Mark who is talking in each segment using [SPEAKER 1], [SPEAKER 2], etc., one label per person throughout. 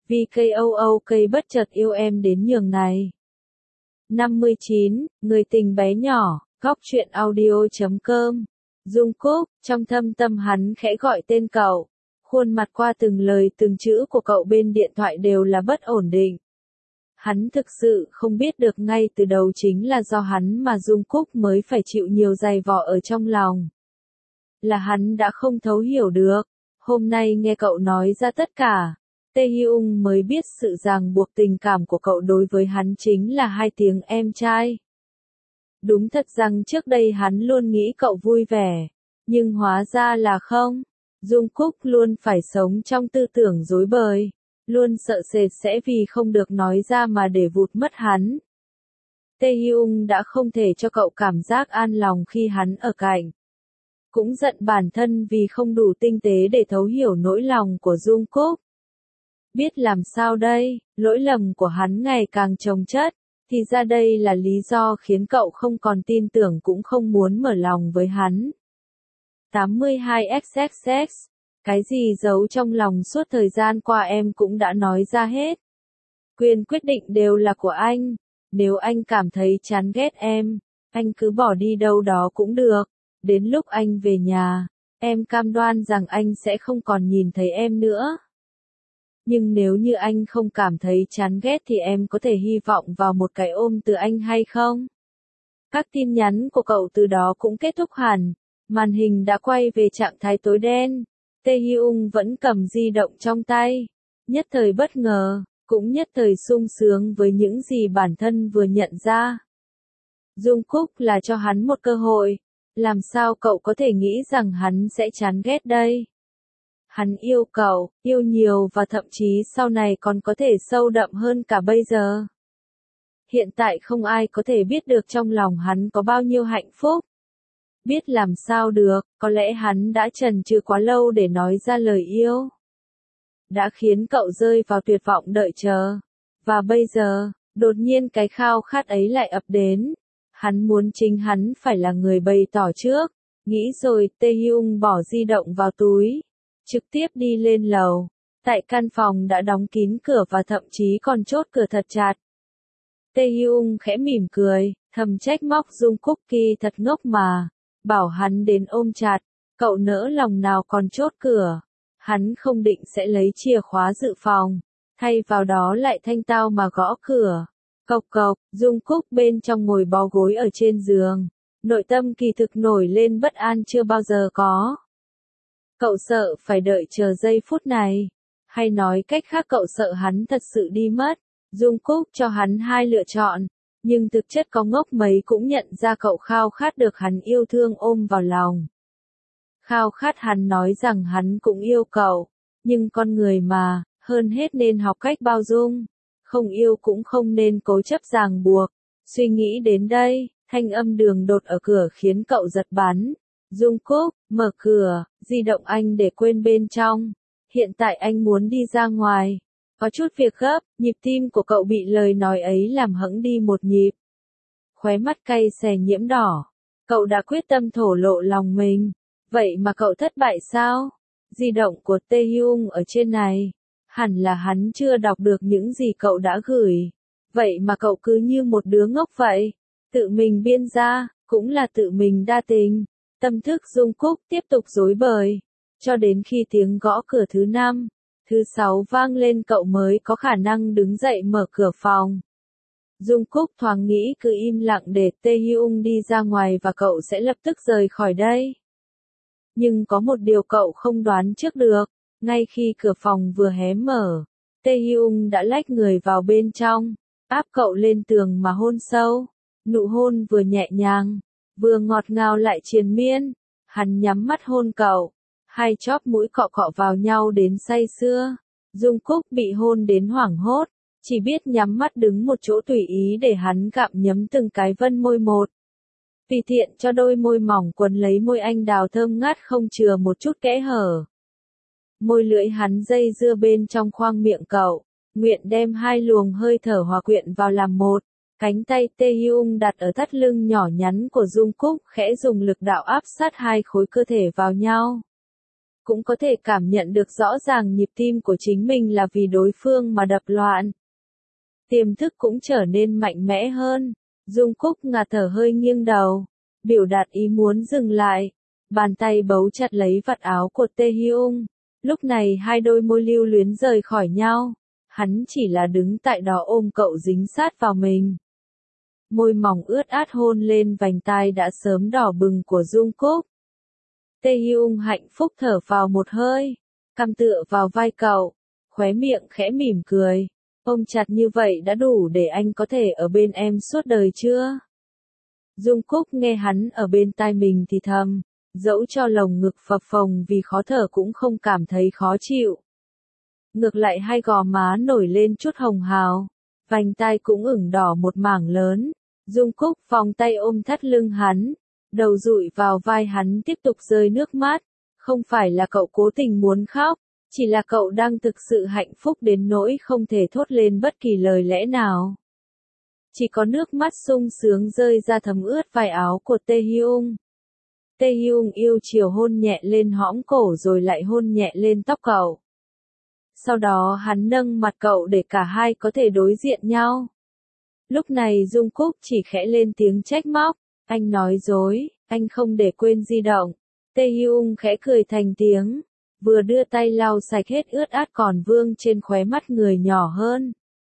[SPEAKER 1] VKOOK bất chợt yêu em đến nhường này. 59, người tình bé nhỏ, góc truyện audio.com. Jungkook, trong thâm tâm hắn khẽ gọi tên cậu. Khuôn mặt qua từng lời từng chữ của cậu bên điện thoại đều là bất ổn định. Hắn thực sự không biết được ngay từ đầu chính là do hắn mà Jungkook mới phải chịu nhiều dày vò ở trong lòng. Là hắn đã không thấu hiểu được. Hôm nay nghe cậu nói ra tất cả, Taehyung mới biết sự ràng buộc tình cảm của cậu đối với hắn chính là hai tiếng em trai. Đúng thật rằng trước đây hắn luôn nghĩ cậu vui vẻ, nhưng hóa ra là không. Jungkook luôn phải sống trong tư tưởng rối bời, luôn sợ sệt sẽ vì không được nói ra mà để vụt mất hắn. Taehyung đã không thể cho cậu cảm giác an lòng khi hắn ở cạnh. Cũng giận bản thân vì không đủ tinh tế để thấu hiểu nỗi lòng của Jungkook. Biết làm sao đây, lỗi lầm của hắn ngày càng chồng chất, thì ra đây là lý do khiến cậu không còn tin tưởng cũng không muốn mở lòng với hắn. 82xxx, cái gì giấu trong lòng suốt thời gian qua em cũng đã nói ra hết. Quyền quyết định đều là của anh, nếu anh cảm thấy chán ghét em, anh cứ bỏ đi đâu đó cũng được, đến lúc anh về nhà, em cam đoan rằng anh sẽ không còn nhìn thấy em nữa. Nhưng nếu như anh không cảm thấy chán ghét thì em có thể hy vọng vào một cái ôm từ anh hay không? Các tin nhắn của cậu từ đó cũng kết thúc hẳn, màn hình đã quay về trạng thái tối đen, Taehyung vẫn cầm di động trong tay, nhất thời bất ngờ, cũng nhất thời sung sướng với những gì bản thân vừa nhận ra. Jungkook là cho hắn một cơ hội, làm sao cậu có thể nghĩ rằng hắn sẽ chán ghét đây? Hắn yêu cậu, yêu nhiều và thậm chí sau này còn có thể sâu đậm hơn cả bây giờ. Hiện tại không ai có thể biết được trong lòng hắn có bao nhiêu hạnh phúc. Biết làm sao được, có lẽ hắn đã chần chừ quá lâu để nói ra lời yêu. Đã khiến cậu rơi vào tuyệt vọng đợi chờ. Và bây giờ, đột nhiên cái khao khát ấy lại ập đến. Hắn muốn chính hắn phải là người bày tỏ trước. Nghĩ rồi, Taehyung bỏ di động vào túi, trực tiếp đi lên lầu. Tại căn phòng đã đóng kín cửa và thậm chí còn chốt cửa thật chặt. Taehyung khẽ mỉm cười, thầm trách móc Jungkook kia thật ngốc mà. Bảo hắn đến ôm chặt, cậu nỡ lòng nào còn chốt cửa. Hắn không định sẽ lấy chìa khóa dự phòng, thay vào đó lại thanh tao mà gõ cửa. Cộc cộc, Jungkook bên trong ngồi bó gối ở trên giường. Nội tâm kỳ thực nổi lên bất an chưa bao giờ có. Cậu sợ phải đợi chờ giây phút này. Hay nói cách khác cậu sợ hắn thật sự đi mất. Jungkook cho hắn hai lựa chọn. Nhưng thực chất có ngốc mấy cũng nhận ra cậu khao khát được hắn yêu thương ôm vào lòng. Khao khát hắn nói rằng hắn cũng yêu cậu. Nhưng con người mà, hơn hết nên học cách bao dung. Không yêu cũng không nên cố chấp ràng buộc. Suy nghĩ đến đây, thanh âm đường đột ở cửa khiến cậu giật bắn. Jungkook, mở cửa, di động anh để quên bên trong. Hiện tại anh muốn đi ra ngoài. Có chút việc gấp, nhịp tim của cậu bị lời nói ấy làm hẫng đi một nhịp. Khóe mắt cay xè nhiễm đỏ. Cậu đã quyết tâm thổ lộ lòng mình. Vậy mà cậu thất bại sao? Di động của Taehyung ở trên này. Hẳn là hắn chưa đọc được những gì cậu đã gửi. Vậy mà cậu cứ như một đứa ngốc vậy. Tự mình biên ra, cũng là tự mình đa tình. Tâm thức Jungkook tiếp tục rối bời. Cho đến khi tiếng gõ cửa thứ 5, thứ 6 vang lên cậu mới có khả năng đứng dậy mở cửa phòng. Jungkook thoáng nghĩ cứ im lặng để Taehyung đi ra ngoài và cậu sẽ lập tức rời khỏi đây. Nhưng có một điều cậu không đoán trước được, ngay khi cửa phòng vừa hé mở, Taehyung đã lách người vào bên trong, áp cậu lên tường mà hôn sâu. Nụ hôn vừa nhẹ nhàng, vừa ngọt ngào lại triền miên. Hắn nhắm mắt hôn cậu, hai chóp mũi cọ cọ vào nhau đến say sưa. Jungkook bị hôn đến hoảng hốt, chỉ biết nhắm mắt đứng một chỗ tùy ý để hắn gặm nhấm từng cái vân môi một. Vì tiện cho đôi môi mỏng quấn lấy môi anh đào thơm ngát không chừa một chút kẽ hở. Môi lưỡi hắn dây dưa bên trong khoang miệng cậu, nguyện đem hai luồng hơi thở hòa quyện vào làm một. Cánh tay Taehyung đặt ở thắt lưng nhỏ nhắn của Jungkook khẽ dùng lực đạo áp sát hai khối cơ thể vào nhau. cũng có thể cảm nhận được rõ ràng nhịp tim của chính mình là vì đối phương mà đập loạn. Tiềm thức cũng trở nên mạnh mẽ hơn. Dung Cúc ngạt thở hơi nghiêng đầu, biểu đạt ý muốn dừng lại. Bàn tay bấu chặt lấy vạt áo của Tae Hyung. Lúc này hai đôi môi lưu luyến rời khỏi nhau. Hắn chỉ là đứng tại đó ôm cậu dính sát vào mình. Môi mỏng ướt át hôn lên vành tai đã sớm đỏ bừng của Dung Cúc. Tae Hyung hạnh phúc thở vào một hơi, cằm tựa vào vai cậu, khóe miệng khẽ mỉm cười. Ôm chặt như vậy đã đủ để anh có thể ở bên em suốt đời chưa? Dung Cúc nghe hắn ở bên tai mình thì thầm, dẫu cho lồng ngực phập phồng vì khó thở cũng không cảm thấy khó chịu. Ngược lại hai gò má nổi lên chút hồng hào, vành tai cũng ửng đỏ một mảng lớn. Dung Cúc vòng tay ôm thắt lưng hắn, đầu dụi vào vai hắn tiếp tục rơi nước mắt. Không phải là cậu cố tình muốn khóc, chỉ là cậu đang thực sự hạnh phúc đến nỗi không thể thốt lên bất kỳ lời lẽ nào. Chỉ có nước mắt sung sướng rơi ra thấm ướt vai áo của Tae Hyung. Tae Hyung yêu chiều hôn nhẹ lên hõm cổ rồi lại hôn nhẹ lên tóc cậu. Sau đó hắn nâng mặt cậu để cả hai có thể đối diện nhau. Lúc này Dung Cúc chỉ khẽ lên tiếng trách móc, anh nói dối, anh không để quên di động. Tae Hyung khẽ cười thành tiếng, vừa đưa tay lau sạch hết ướt át còn vương trên khóe mắt người nhỏ hơn.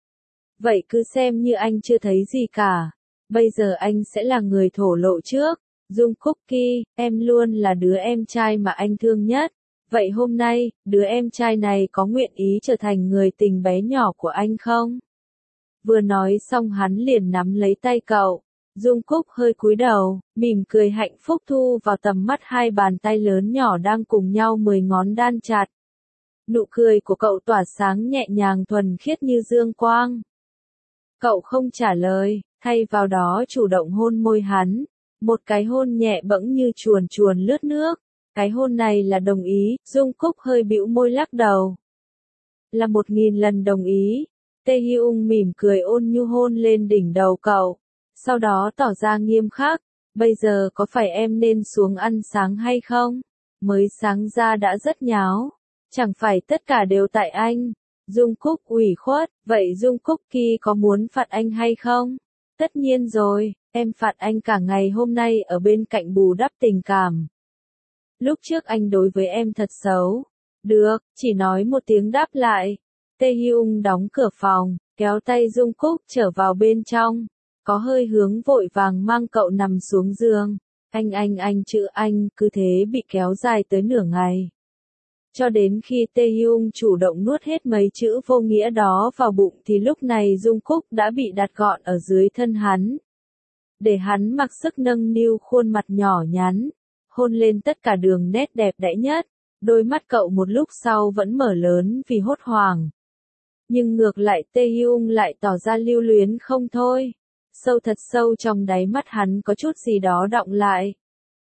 [SPEAKER 1] Vậy cứ xem như anh chưa thấy gì cả, bây giờ anh sẽ là người thổ lộ trước. Dung Cúc Ki, em luôn là đứa em trai mà anh thương nhất. Vậy hôm nay, đứa em trai này có nguyện ý trở thành người tình bé nhỏ của anh không? Vừa nói xong hắn liền nắm lấy tay cậu. Dung Cúc hơi cúi đầu, mỉm cười hạnh phúc thu vào tầm mắt hai bàn tay lớn nhỏ đang cùng nhau 10 ngón đan chặt. Nụ cười của cậu tỏa sáng nhẹ nhàng thuần khiết như dương quang. Cậu không trả lời, thay vào đó chủ động hôn môi hắn. Một cái hôn nhẹ bẫng như chuồn chuồn lướt nước. Cái hôn này là đồng ý, Dung Cúc hơi bĩu môi lắc đầu. Là 1000 lần đồng ý. Tae Hyung mỉm cười ôn nhu hôn lên đỉnh đầu cậu. Sau đó tỏ ra nghiêm khắc, bây giờ có phải em nên xuống ăn sáng hay không? Mới sáng ra đã rất nháo, chẳng phải tất cả đều tại anh. Dung Cúc ủy khuất, vậy Dung Cúc Ki có muốn phạt anh hay không? Tất nhiên rồi, em phạt anh cả ngày hôm nay ở bên cạnh bù đắp tình cảm. Lúc trước anh đối với em thật xấu. Được, chỉ nói một tiếng đáp lại. Tae Hyung đóng cửa phòng, kéo tay Dung Cúc trở vào bên trong. Có hơi hướng vội vàng mang cậu nằm xuống giường. Anh chữ anh cứ thế bị kéo dài tới nửa ngày. Cho đến khi Tae Hyung chủ động nuốt hết mấy chữ vô nghĩa đó vào bụng thì lúc này Dung Cúc đã bị đặt gọn ở dưới thân hắn. Để hắn mặc sức nâng niu khuôn mặt nhỏ nhắn, hôn lên tất cả đường nét đẹp đẽ nhất. Đôi mắt cậu một lúc sau vẫn mở lớn vì hốt hoảng. Nhưng ngược lại Tae Hyung lại tỏ ra lưu luyến không thôi. Sâu thật sâu trong đáy mắt hắn có chút gì đó đọng lại.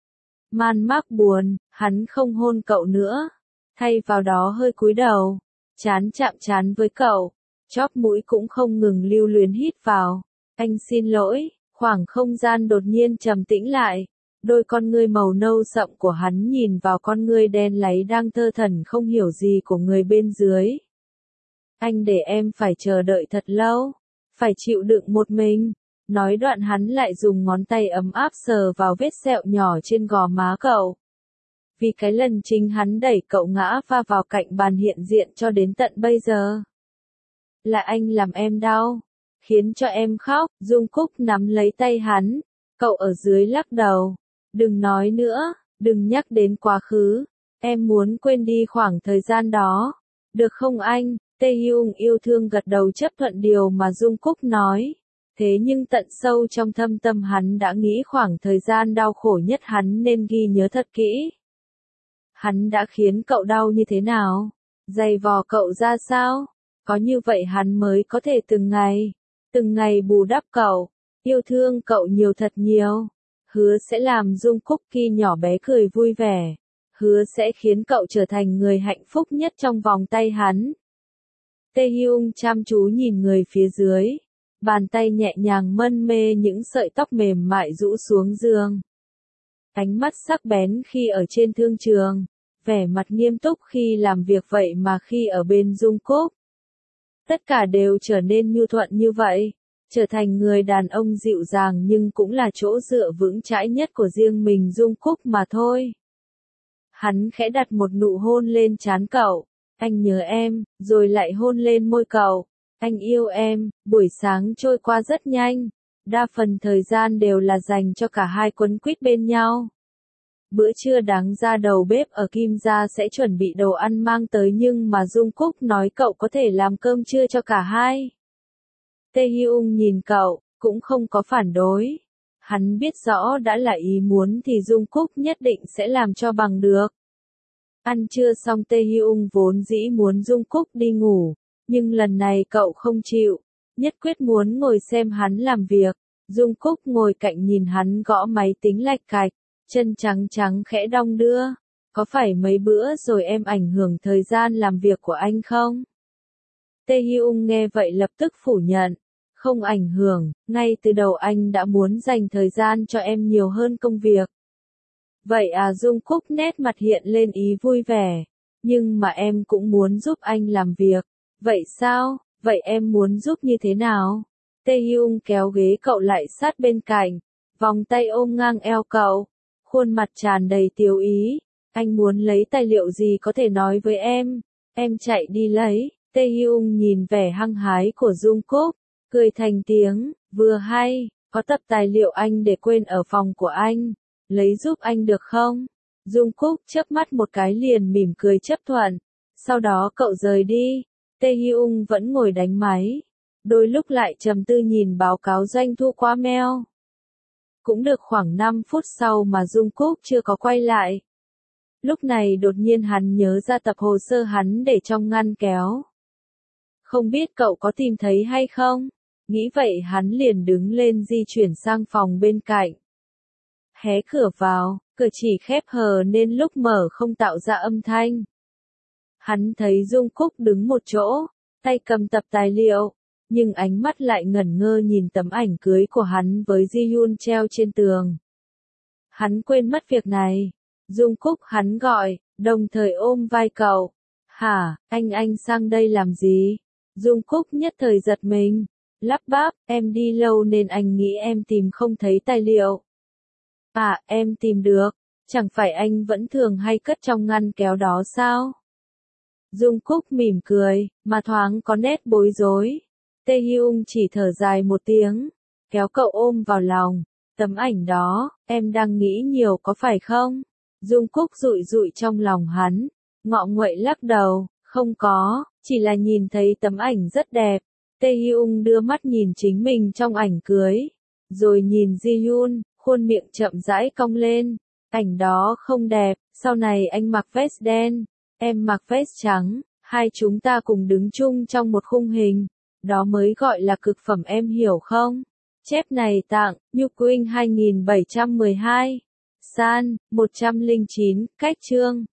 [SPEAKER 1] Man mác buồn, hắn không hôn cậu nữa. Thay vào đó hơi cúi đầu, chán chạm chán với cậu. Chóp mũi cũng không ngừng lưu luyến hít vào. Anh xin lỗi, khoảng không gian đột nhiên trầm tĩnh lại. Đôi con ngươi màu nâu sậm của hắn nhìn vào con ngươi đen láy đang thơ thẩn không hiểu gì của người bên dưới. Anh để em phải chờ đợi thật lâu, phải chịu đựng một mình. Nói đoạn hắn lại dùng ngón tay ấm áp sờ vào vết sẹo nhỏ trên gò má cậu. Vì cái lần chính hắn đẩy cậu ngã va vào cạnh bàn hiện diện cho đến tận bây giờ. Là anh làm em đau, khiến cho em khóc. Dung Cúc nắm lấy tay hắn, cậu ở dưới lắc đầu. Đừng nói nữa, đừng nhắc đến quá khứ. Em muốn quên đi khoảng thời gian đó. Được không anh? Tae Hyung yêu thương gật đầu chấp thuận điều mà Dung Cúc nói. Thế nhưng tận sâu trong thâm tâm hắn đã nghĩ khoảng thời gian đau khổ nhất hắn nên ghi nhớ thật kỹ. Hắn đã khiến cậu đau như thế nào? Dày vò cậu ra sao? Có như vậy hắn mới có thể từng ngày bù đắp cậu, yêu thương cậu nhiều thật nhiều. Hứa sẽ làm Dung Cúc Ki nhỏ bé cười vui vẻ. Hứa sẽ khiến cậu trở thành người hạnh phúc nhất trong vòng tay hắn. Tae Hyung chăm chú nhìn người phía dưới. Bàn tay nhẹ nhàng mân mê những sợi tóc mềm mại rũ xuống giường. Ánh mắt sắc bén khi ở trên thương trường. vẻ mặt nghiêm túc khi làm việc vậy mà khi ở bên Jungkook, tất cả đều trở nên nhu thuận như vậy, trở thành người đàn ông dịu dàng nhưng cũng là chỗ dựa vững chãi nhất của riêng mình Jungkook mà thôi. Hắn khẽ đặt một nụ hôn lên trán cậu, anh nhớ em, rồi lại hôn lên môi cậu, anh yêu em. Buổi sáng trôi qua rất nhanh, đa phần thời gian đều là dành cho cả hai quấn quýt bên nhau. Bữa trưa đáng ra đầu bếp ở Kim Gia sẽ chuẩn bị đồ ăn mang tới nhưng mà Jungkook nói cậu có thể làm cơm trưa cho cả hai. Taehyung nhìn cậu, cũng không có phản đối. Hắn biết rõ đã là ý muốn thì Jungkook nhất định sẽ làm cho bằng được. Ăn trưa xong Taehyung vốn dĩ muốn Jungkook đi ngủ, nhưng lần này cậu không chịu, nhất quyết muốn ngồi xem hắn làm việc. Jungkook ngồi cạnh nhìn hắn gõ máy tính lạch cạch, chân trắng trắng khẽ đong đưa. Có phải mấy bữa rồi em ảnh hưởng thời gian làm việc của anh không? Taehyung nghe vậy lập tức phủ nhận. Không ảnh hưởng, ngay từ đầu anh đã muốn dành thời gian cho em nhiều hơn công việc. Vậy à, Jungkook nét mặt hiện lên ý vui vẻ. Nhưng mà em cũng muốn giúp anh làm việc. Vậy sao? Vậy em muốn giúp như thế nào? Taehyung kéo ghế cậu lại sát bên cạnh, vòng tay ôm ngang eo cậu, khuôn mặt tràn đầy tiêu ý. Anh muốn lấy tài liệu gì có thể nói với em chạy đi lấy. Taehyung nhìn vẻ hăng hái của Jungkook, cười thành tiếng, vừa hay, có tập tài liệu anh để quên ở phòng của anh, lấy giúp anh được không? Jungkook chớp mắt một cái liền mỉm cười chấp thuận, sau đó cậu rời đi. Taehyung vẫn ngồi đánh máy, đôi lúc lại trầm tư nhìn báo cáo doanh thu qua mail. Cũng được khoảng 5 phút sau mà Jungkook chưa có quay lại. Lúc này đột nhiên hắn nhớ ra tập hồ sơ hắn để trong ngăn kéo. Không biết cậu có tìm thấy hay không? Nghĩ vậy hắn liền đứng lên di chuyển sang phòng bên cạnh. Hé cửa vào, cửa chỉ khép hờ nên lúc mở không tạo ra âm thanh. Hắn thấy Jungkook đứng một chỗ, tay cầm tập tài liệu, nhưng ánh mắt lại ngẩn ngơ nhìn tấm ảnh cưới của hắn với Ji-hyun treo trên tường. Hắn quên mất việc này. Jungkook hắn gọi, đồng thời ôm vai cậu. Hả, anh sang đây làm gì? Jungkook nhất thời giật mình, lắp bắp, em đi lâu nên anh nghĩ em tìm không thấy tài liệu. À, em tìm được, chẳng phải anh vẫn thường hay cất trong ngăn kéo đó sao? Jungkook mỉm cười, mà thoáng có nét bối rối. Taehyung chỉ thở dài một tiếng, kéo cậu ôm vào lòng. Tấm ảnh đó, em đang nghĩ nhiều có phải không? Jungkook dụi dụi trong lòng hắn, ngọ nguậy lắc đầu, không có, chỉ là nhìn thấy tấm ảnh rất đẹp. Taehyung đưa mắt nhìn chính mình trong ảnh cưới, rồi nhìn Ji-hyun, khuôn miệng chậm rãi cong lên. Ảnh đó không đẹp, sau này anh mặc vest đen, em mặc vest trắng, hai chúng ta cùng đứng chung trong một khung hình, đó mới gọi là cực phẩm em hiểu không? Chép này tặng, Nhu Quynh 2712, San, 109, cách chương.